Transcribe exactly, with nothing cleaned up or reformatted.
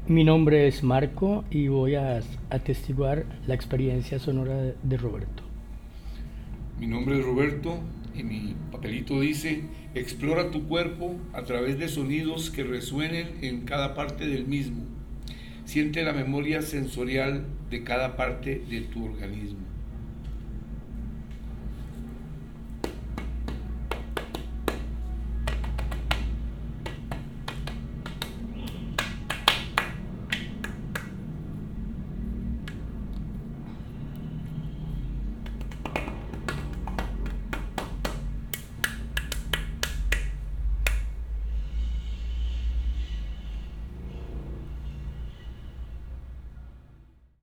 Mi nombre es Marco y voy a atestiguar la experiencia sonora de, de Roberto. Mi nombre es Roberto y mi papelito dice, explora tu cuerpo a través de sonidos que resuenen en cada parte del mismo. Siente la memoria sensorial de cada parte de tu organismo.